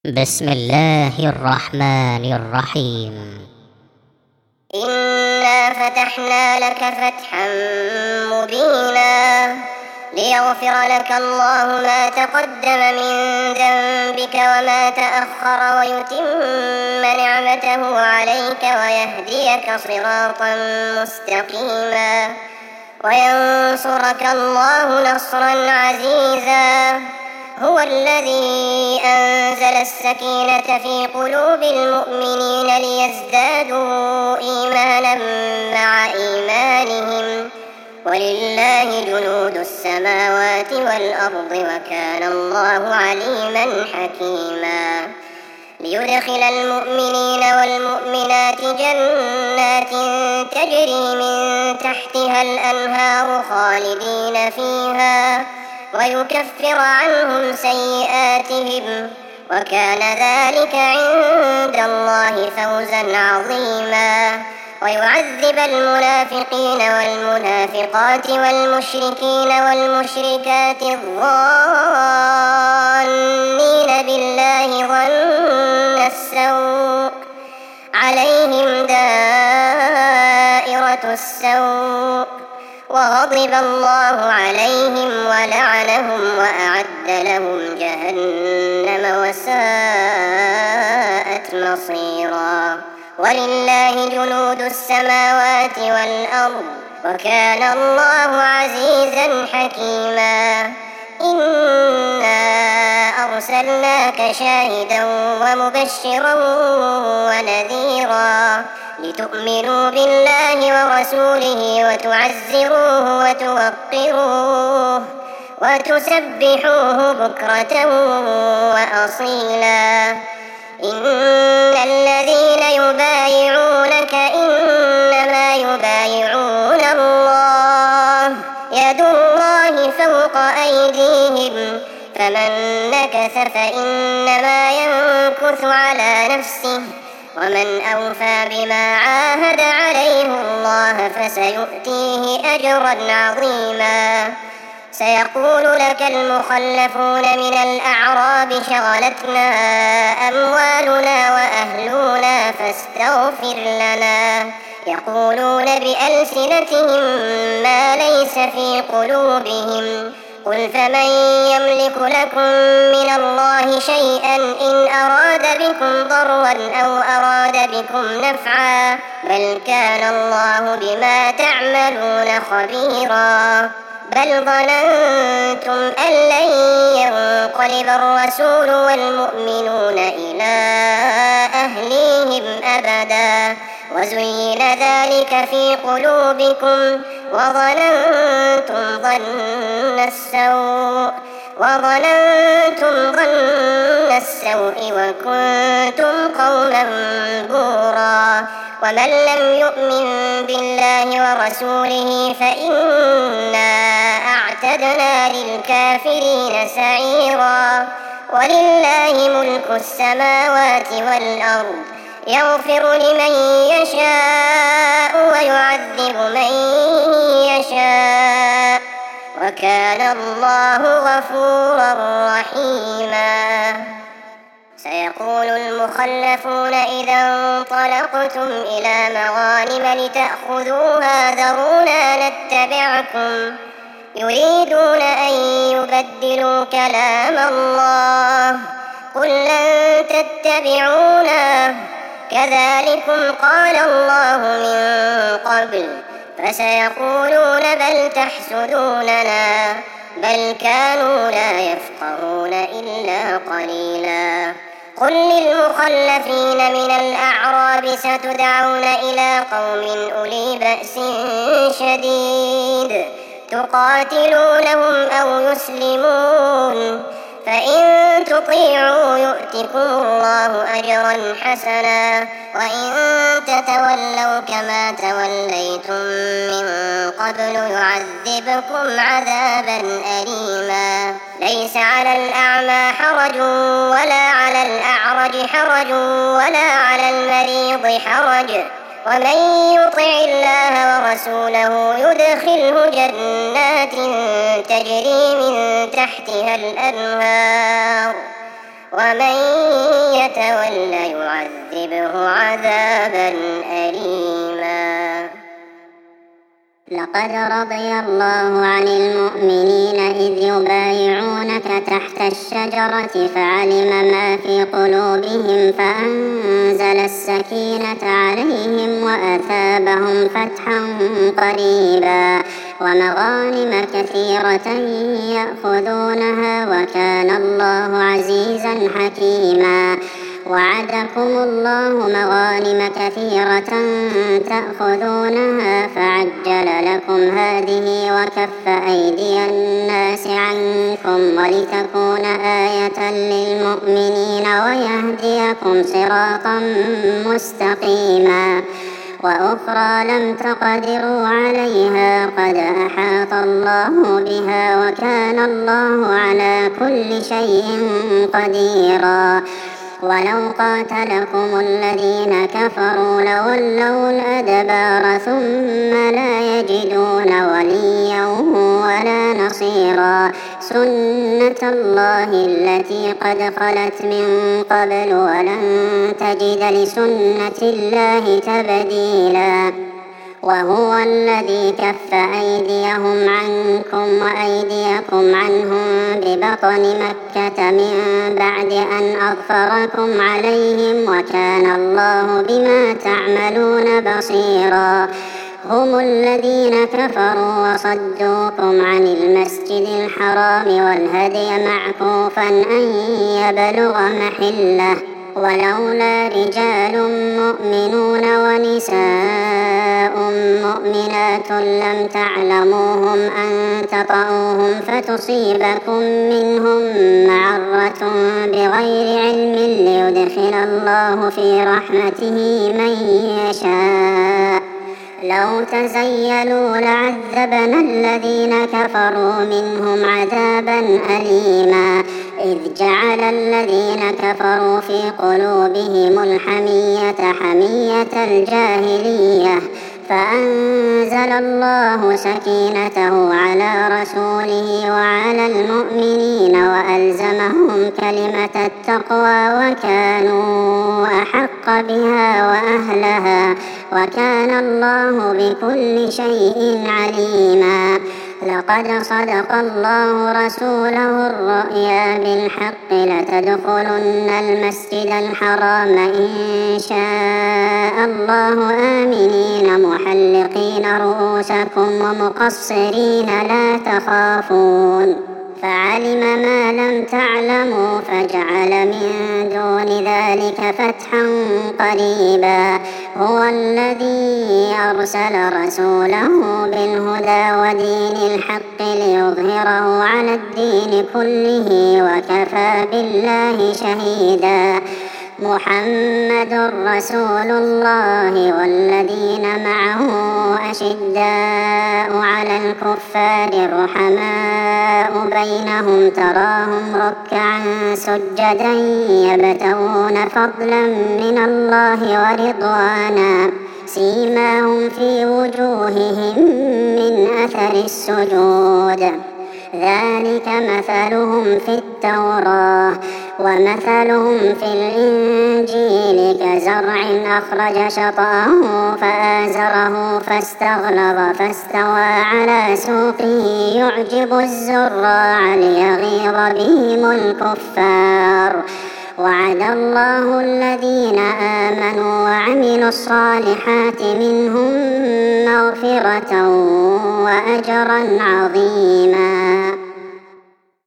بسم الله الرحمن الرحيم. إنا فتحنا لك فتحا مبينا ليغفر لك الله ما تقدم من ذنبك وما تأخر ويتم نعمته عليك ويهديك صراطا مستقيما وينصرك الله نصرا عزيزا. هو الذي أنزل السكينة في قلوب المؤمنين ليزدادوا إيمانا مع إيمانهم ولله جنود السماوات والأرض وكان الله عليما حكيما. ليدخل المؤمنين والمؤمنات جنات تجري من تحتها الأنهار خالدين فيها ويكفر عنهم سيئاتهم وكان ذلك عند الله فوزا عظيما. ويعذب المنافقين والمنافقات والمشركين والمشركات الظانين بالله ظن السوء عليهم دائرة السوء وغضب الله عليهم ولعنهم وأعد لهم جهنم وساءت مصيرا. ولله جنود السماوات والأرض وكان الله عزيزا حكيما. إنا أرسلناك شاهدا ومبشرا ونذيرا لتؤمنوا بالله ورسوله وتعزروه وتوقروه وتسبحوه بكرة وأصيلا. إن الذين يبايعونك إنما يبايعون الله يد الله فوق أيديهم فمن نكث فإنما ينكث على نفسه ومن أوفى بما عاهد عليه الله فسيؤتيه أجرا عظيما. سيقول لك المخلفون من الأعراب شغلتنا أموالنا وأهلنا فاستغفر لنا يقولون بألسنتهم ما ليس في قلوبهم قل فمن يملك لكم من الله شيئا إن أراد بكم ضرا أو أراد بكم نفعا بل كان الله بما تعملون خبيرا. بل ظننتم أن لن ينقلب الرسول والمؤمنون إلى أهليهم أبدا وزين ذلك في قلوبكم وظننتم ظن السوء وكنتم قوما بورا. ومن لم يؤمن بالله ورسوله فإنا أعتدنا للكافرين سعيرا. ولله ملك السماوات والأرض يغفر لمن يشاء ويعذب من يشاء وكان الله غفورا رحيما. سيقول المخلفون إذا انطلقتم إلى مغانم لتأخذوها ذرونا نتبعكم يريدون أن يبدلوا كلام الله قل لن تتبعونا كذلكم قال الله من قبل فسيقولون بل تحسدوننا بل كانوا لا يفقهون إلا قليلا. قل للمخلفين من الأعراب ستدعون إلى قوم أولي بأس شديد تقاتلونهم أو يسلمون فإن تطيعوا يؤتكم الله أجرا حسنا وإن تتولوا كما توليتم من قبل يعذبكم عذابا أليما. ليس على الأعمى حرج ولا على الأعرج حرج ولا على المريض حرج ومن يطع الله ورسوله يدخله جنات تجري من تحتها الأنهار ومن يتول يعذبه عذابا أليما. لقد رضي الله عن المؤمنين إذ يبايعونك تحت الشجرة فعلم ما في قلوبهم فأنزل السكينة عليهم وأثابهم فتحا قريبا ومغانم كثيرة يأخذونها وكان الله عزيزا حكيما. وعدكم الله مغانم كثيرة تأخذونها فعجل لكم هذه وكف أيدي الناس عنكم ولتكون آية للمؤمنين ويهديكم صراطا مستقيما. وأخرى لم تقدروا عليها قد أحاط الله بها وكان الله على كل شيء قديرا. ولو قاتلكم الذين كفروا لولوا الأدبار ثم لا يجدون وليا ولا نصيرا. سنة الله التي قد خلت من قبل ولن تجد لسنة الله تبديلا. وهو الذي كف أيديهم عنكم وأيديكم عنهم ببطن مكة من بعد أن أظفركم عليهم وكان الله بما تعملون بصيرا. هم الذين كفروا وصدوكم عن المسجد الحرام والهدي معكوفا أن يبلغ محله ولولا رجال مؤمنون ونساء مؤمنات لم تعلموهم أن تطؤوهم فتصيبكم منهم معرة بغير علم ليدخل الله في رحمته من يشاء. لو تزيلوا لعذبنا الذين كفروا منهم عذابا أليما. إذ جعل الذين كفروا في قلوبهم الحمية حمية الجاهلية فأنزل الله سكينته على رسوله وعلى المؤمنين وألزمهم كلمة التقوى وكانوا أحق بها وأهلها وكان الله بكل شيء عليما. لقد صدق الله رسوله الرؤيا بالحق لتدخلن المسجد الحرام إن شاء الله آمنين محلقين رؤوسكم ومقصرين لا تخافون فعلم ما لم تعلموا فجعل من دون ذلك فتحا قريبا. هو الذي أرسل رسوله بالهدى ودين الحق ليظهره على الدين كله وكفى بالله شهيدا. محمد رسول الله والذين معه أشداء على الكفار رحماء بينهم تراهم ركعا سجدا يبتغون فضلا من الله ورضوانا سيماهم في وجوههم من أثر السجود ذلك مثلهم في التوراة ومثلهم في الإنجيل كزرع أخرج شطأه فآزره فاستغلظ فاستوى على سوقه يعجب الزراع ليغيظ بهم الكفار. وعد الله الذين آمنوا وعملوا الصالحات منهم مغفرة وأجرا عظيما.